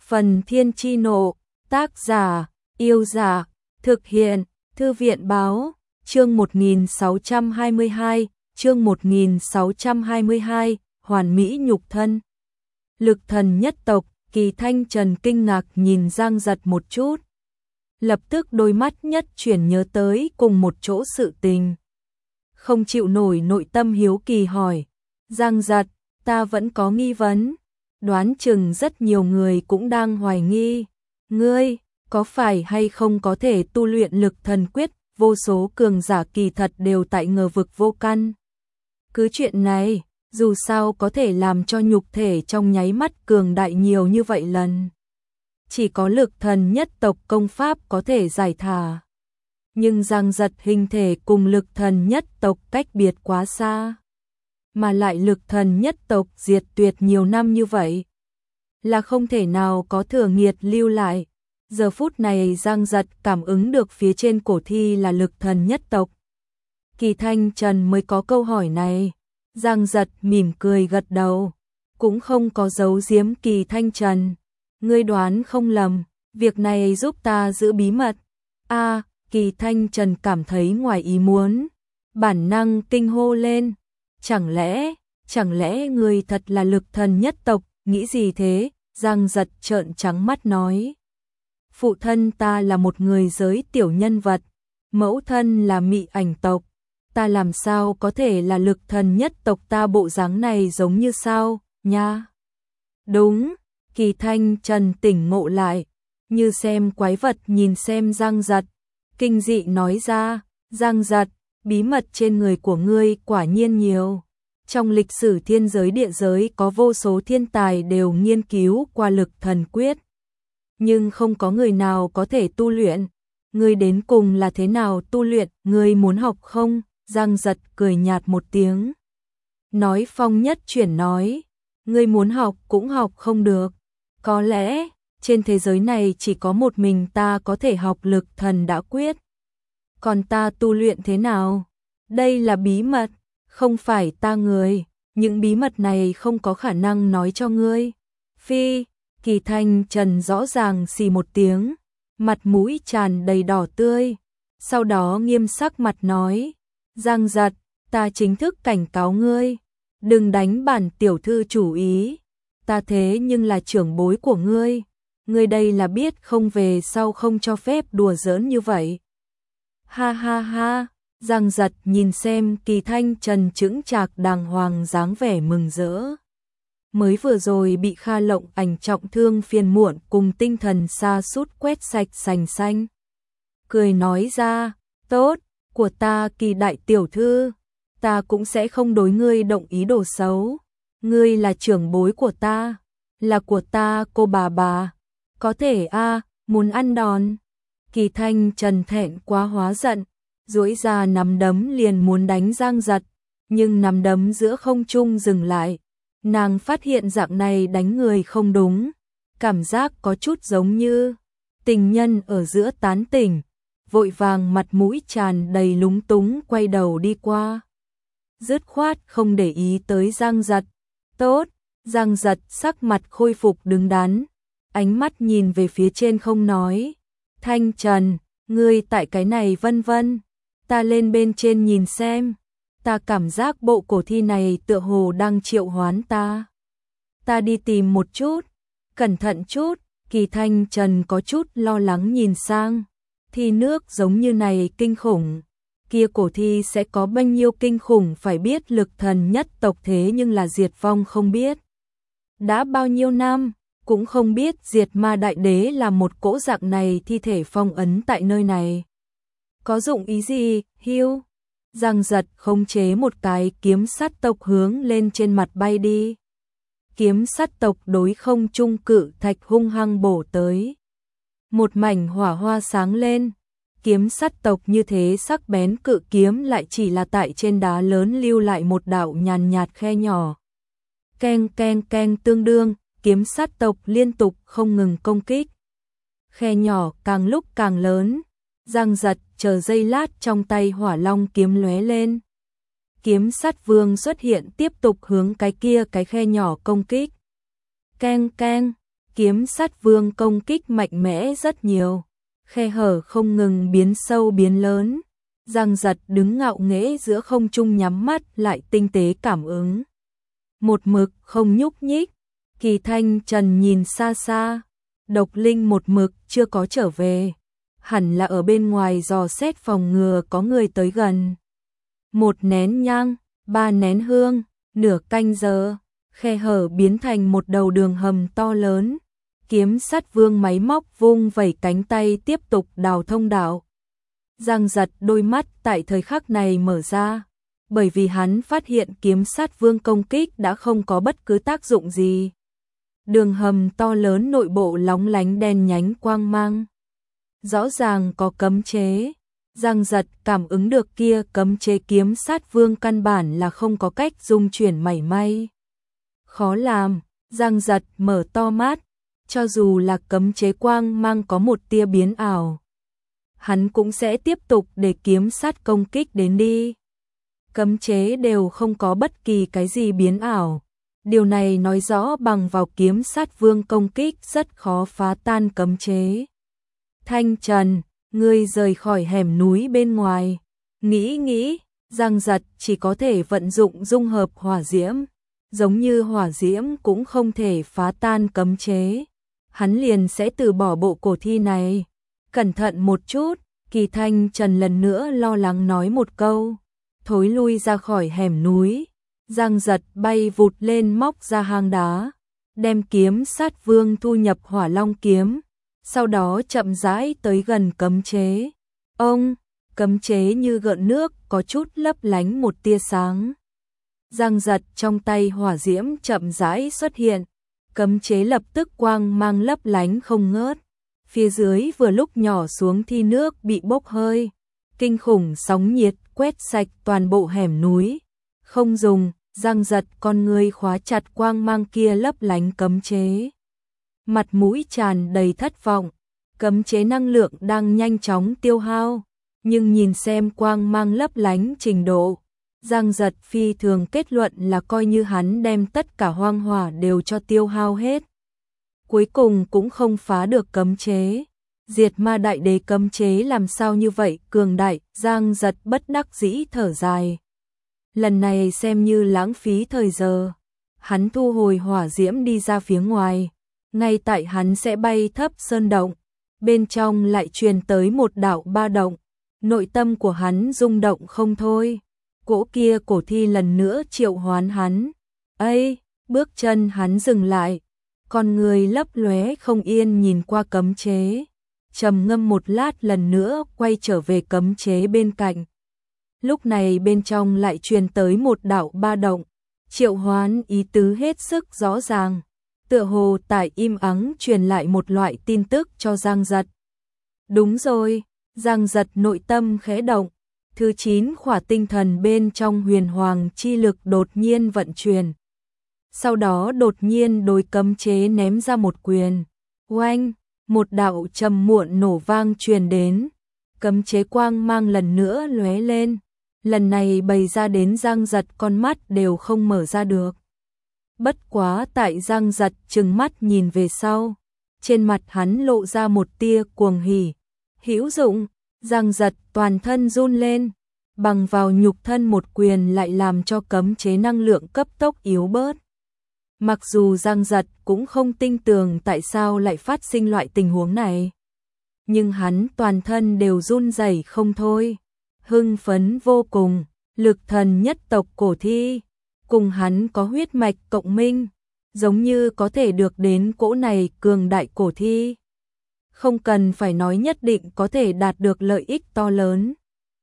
Phần Thiên Chi Nộ, tác giả, Yêu Giả, thực hiện, Thư viện Báo, chương 1622, Hoàn Mỹ Nhục Thân. Lực thần nhất tộc, Kỳ Thanh Trần kinh ngạc nhìn Giang Giật một chút. Lập tức đôi mắt nhất chuyển nhớ tới cùng một chỗ sự tình. Không chịu nổi nội tâm hiếu kỳ hỏi, Giang Giật, ta vẫn có nghi vấn. Đoán chừng rất nhiều người cũng đang hoài nghi, ngươi có phải hay không có thể tu luyện lực thần quyết, vô số cường giả kỳ thật đều tại ngờ vực vô căn. Cứ chuyện này, dù sao có thể làm cho nhục thể trong nháy mắt cường đại nhiều như vậy lần. Chỉ có lực thần nhất tộc công pháp có thể giải thả. Nhưng Giang Giật hình thể cùng lực thần nhất tộc cách biệt quá xa. Mà lại lực thần nhất tộc diệt tuyệt nhiều năm như vậy, là không thể nào có thừa nghiệt lưu lại. Giờ phút này Giang Giật cảm ứng được phía trên cổ thi là lực thần nhất tộc. Kỳ Thanh Trần mới có câu hỏi này. Giang Giật mỉm cười gật đầu, cũng không có giấu giếm Kỳ Thanh Trần. Ngươi đoán không lầm, việc này giúp ta giữ bí mật. Kỳ Thanh Trần cảm thấy ngoài ý muốn, bản năng kinh hô lên. Chẳng lẽ ngươi thật là lực thần nhất tộc, nghĩ gì thế? Giang Giật trợn trắng mắt nói. Phụ thân ta là một người giới tiểu nhân vật, mẫu thân là mị ảnh tộc, ta làm sao có thể là lực thần nhất tộc, ta bộ dáng này giống như sao, nha. Đúng, Kỳ Thanh Trần tỉnh ngộ lại, như xem quái vật nhìn xem Giang Giật, kinh dị nói ra, Giang Giật, bí mật trên người của ngươi quả nhiên nhiều. Trong lịch sử thiên giới địa giới có vô số thiên tài đều nghiên cứu qua lực thần quyết, nhưng không có người nào có thể tu luyện. Ngươi đến cùng là thế nào tu luyện, ngươi muốn học không? Giang Giật cười nhạt một tiếng. Nói phong nhất chuyển nói, ngươi muốn học cũng học không được. Có lẽ, trên thế giới này chỉ có một mình ta có thể học lực thần đã quyết. Còn ta tu luyện thế nào? Đây là bí mật, không phải ta người. Những bí mật này không có khả năng nói cho ngươi. Phi, Kỳ Thanh Trần rõ ràng xì một tiếng, mặt mũi tràn đầy đỏ tươi. Sau đó nghiêm sắc mặt nói, Giang Giật, ta chính thức cảnh cáo ngươi, đừng đánh bản tiểu thư chủ ý. Ta thế nhưng là trưởng bối của ngươi, ngươi đây là biết không, về sau không cho phép đùa giỡn như vậy. Ha ha ha, Giang Giật nhìn xem Kỳ Thanh Trần chững chạc đàng hoàng dáng vẻ mừng rỡ. Mới vừa rồi bị Kha Lộng Ảnh trọng thương phiền muộn cùng tinh thần sa sút quét sạch sành xanh. Cười nói ra, tốt, của ta Kỳ đại tiểu thư, ta cũng sẽ không đối ngươi động ý đồ xấu. Ngươi là trưởng bối của ta, là của ta cô bà. Có thể muốn ăn đòn. Kỳ Thanh Trần thẹn quá hóa giận, duỗi ra nắm đấm liền muốn đánh Giang Giật, nhưng nắm đấm giữa không trung dừng lại. Nàng phát hiện dạng này đánh người không đúng, cảm giác có chút giống như tình nhân ở giữa tán tỉnh, vội vàng mặt mũi tràn đầy lúng túng quay đầu đi qua. Dứt khoát không để ý tới Giang Giật. Tốt, Giang Giật sắc mặt khôi phục đứng đắn, ánh mắt nhìn về phía trên không nói. Thanh Trần, ngươi tại cái này vân vân, ta lên bên trên nhìn xem. Ta cảm giác bộ cổ thi này tựa hồ đang triệu hoán ta. Ta đi tìm một chút, cẩn thận chút. Kỳ Thanh Trần có chút lo lắng nhìn sang. Thi nước giống như này kinh khủng, kia cổ thi sẽ có bao nhiêu kinh khủng, phải biết lực thần nhất tộc thế nhưng là diệt vong không biết đã bao nhiêu năm, cũng không biết diệt ma đại đế là một cỗ dạng này thi thể phong ấn tại nơi này. Có dụng ý gì, Hưu? Giang Giật khống chế một cái kiếm sắt tộc hướng lên trên mặt bay đi. Kiếm sắt tộc đối không trung cự thạch hung hăng bổ tới. Một mảnh hỏa hoa sáng lên. Kiếm sắt tộc như thế sắc bén cự kiếm lại chỉ là tại trên đá lớn lưu lại một đạo nhàn nhạt khe nhỏ. Keng keng keng, tương đương, kiếm sắt tộc liên tục không ngừng công kích. Khe nhỏ càng lúc càng lớn. Giang Giật chờ giây lát, trong tay hỏa long kiếm lóe lên. Kiếm sắt vương xuất hiện tiếp tục hướng cái kia cái khe nhỏ công kích. Keng keng, kiếm sát vương công kích mạnh mẽ rất nhiều, khe hở không ngừng biến sâu biến lớn. Giang Giật đứng ngạo nghễ giữa không trung nhắm mắt lại tinh tế cảm ứng. Một mực không nhúc nhích, Kỳ Thanh Trần nhìn xa xa, Độc Linh một mực chưa có trở về, hẳn là ở bên ngoài dò xét phòng ngừa có người tới gần. Một nén nhang, 3 nén hương, nửa canh giờ, khe hở biến thành một đầu đường hầm to lớn. Kiếm sát vương máy móc vung vẩy cánh tay tiếp tục đào thông đạo. Giang Giật đôi mắt tại thời khắc này mở ra, bởi vì hắn phát hiện kiếm sát vương công kích đã không có bất cứ tác dụng gì. Đường hầm to lớn nội bộ lóng lánh đen nhánh quang mang. Rõ ràng có cấm chế. Giang Giật cảm ứng được kia cấm chế kiếm sát vương căn bản là không có cách dung chuyển mảy may. Khó làm, Giang Giật mở to mắt, cho dù là cấm chế quang mang có một tia biến ảo, hắn cũng sẽ tiếp tục để kiếm sát công kích đến đi. Cấm chế đều không có bất kỳ cái gì biến ảo. Điều này nói rõ bằng vào kiếm sát vương công kích rất khó phá tan cấm chế. Thanh Trần, ngươi rời khỏi hẻm núi bên ngoài. Nghĩ, Giang Giật chỉ có thể vận dụng dung hợp hỏa diễm. Giống như hỏa diễm cũng không thể phá tan cấm chế. Hắn liền sẽ từ bỏ bộ cổ thi này. Cẩn thận một chút, Kỳ Thanh Trần lần nữa lo lắng nói một câu. Thối lui ra khỏi hẻm núi. Giang Giật bay vụt lên móc ra hang đá, đem kiếm sát vương thu nhập hỏa long kiếm, sau đó chậm rãi tới gần cấm chế. Ông, cấm chế như gợn nước có chút lấp lánh một tia sáng. Giang Giật trong tay hỏa diễm chậm rãi xuất hiện, cấm chế lập tức quang mang lấp lánh không ngớt. Phía dưới vừa lúc nhỏ xuống thi nước bị bốc hơi, kinh khủng sóng nhiệt quét sạch toàn bộ hẻm núi. Không dùng, Giang Giật con ngươi khóa chặt quang mang kia lấp lánh cấm chế. Mặt mũi tràn đầy thất vọng, cấm chế năng lượng đang nhanh chóng tiêu hao, nhưng nhìn xem quang mang lấp lánh trình độ, Giang Giật phi thường kết luận là coi như hắn đem tất cả hoang hỏa đều cho tiêu hao hết. Cuối cùng cũng không phá được cấm chế. Diệt ma đại đế cấm chế làm sao như vậy cường đại, Giang Giật bất đắc dĩ thở dài. Lần này xem như lãng phí thời giờ. Hắn thu hồi hỏa diễm đi ra phía ngoài. Ngay tại hắn sẽ bay thấp sơn động, bên trong lại truyền tới một đạo ba động. Nội tâm của hắn rung động không thôi. Cỗ kia cổ thi lần nữa triệu hoán hắn. Ây, bước chân hắn dừng lại. Con người lấp lóe không yên nhìn qua cấm chế. Trầm ngâm một lát lần nữa quay trở về cấm chế bên cạnh. Lúc này bên trong lại truyền tới một đạo ba động, triệu hoán ý tứ hết sức rõ ràng, tựa hồ tại im ắng truyền lại một loại tin tức cho Giang Giật. Đúng rồi, Giang Giật nội tâm khẽ động, thứ 9 khỏa tinh thần bên trong huyền hoàng chi lực đột nhiên vận chuyển. Sau đó đột nhiên đối cấm chế ném ra một quyền, oanh, một đạo trầm muộn nổ vang truyền đến, cấm chế quang mang lần nữa lóe lên. Lần này bày ra đến Giang Giật con mắt đều không mở ra được. Bất quá tại Giang Giật trừng mắt nhìn về sau, trên mặt hắn lộ ra một tia cuồng hỉ. Hữu dụng, Giang Giật toàn thân run lên, bằng vào nhục thân một quyền lại làm cho cấm chế năng lượng cấp tốc yếu bớt. Mặc dù Giang Giật cũng không tin tưởng tại sao lại phát sinh loại tình huống này, nhưng hắn toàn thân đều run rẩy không thôi. Hưng phấn vô cùng, lực thần nhất tộc cổ thi, cùng hắn có huyết mạch cộng minh, giống như có thể được đến cỗ này cường đại cổ thi. Không cần phải nói nhất định có thể đạt được lợi ích to lớn.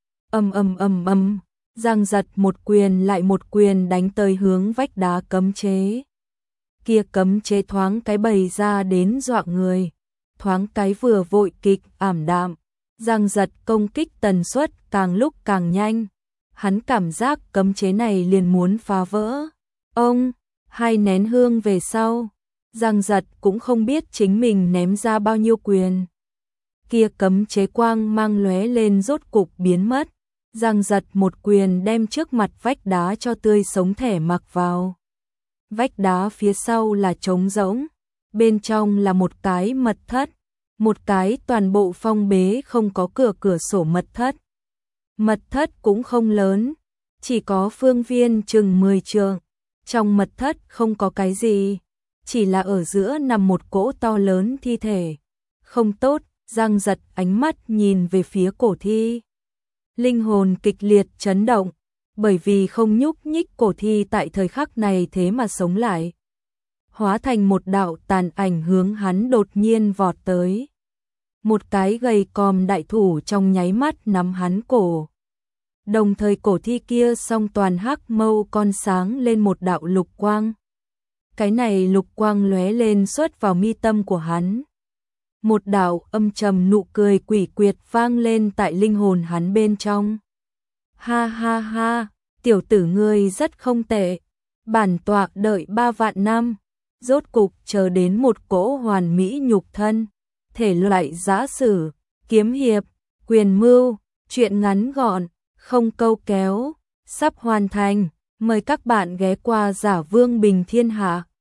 Giang Giật một quyền lại một quyền đánh tới hướng vách đá cấm chế. Kia cấm chế thoáng cái bày ra đến dọa người, thoáng cái vừa vội kịch ảm đạm. Giang Giật công kích tần suất càng lúc càng nhanh, hắn cảm giác cấm chế này liền muốn phá vỡ. Ông, 2 nén hương về sau, Giang Giật cũng không biết chính mình ném ra bao nhiêu quyền. Kia cấm chế quang mang lóe lên rốt cục biến mất, Giang Giật một quyền đem trước mặt vách đá cho tươi sống thẻ mặc vào. Vách đá phía sau là trống rỗng, bên trong là một cái mật thất, một cái toàn bộ phong bế không có cửa sổ mật thất. Mật thất cũng không lớn, chỉ có phương viên chừng 10 trượng. Trong mật thất không có cái gì, chỉ là ở giữa nằm một cỗ to lớn thi thể. Không tốt, Giang Giật ánh mắt nhìn về phía cổ thi. Linh hồn kịch liệt chấn động, bởi vì không nhúc nhích cổ thi tại thời khắc này thế mà sống lại. Hóa thành một đạo tàn ảnh hướng hắn đột nhiên vọt tới. Một cái gầy còm đại thủ trong nháy mắt nắm hắn cổ. Đồng thời cổ thi kia song toàn hắc mâu con sáng lên một đạo lục quang. Cái này lục quang lóe lên xuất vào mi tâm của hắn. Một đạo âm trầm nụ cười quỷ quyệt vang lên tại linh hồn hắn bên trong. Ha ha ha, tiểu tử ngươi rất không tệ. Bản tọa đợi 3 vạn năm, rốt cục chờ đến một cỗ hoàn mỹ nhục thân. Thể loại giã sử, kiếm hiệp, quyền mưu, truyện ngắn gọn, không câu kéo, sắp hoàn thành. Mời các bạn ghé qua Giả Vương Bình Thiên Hạ.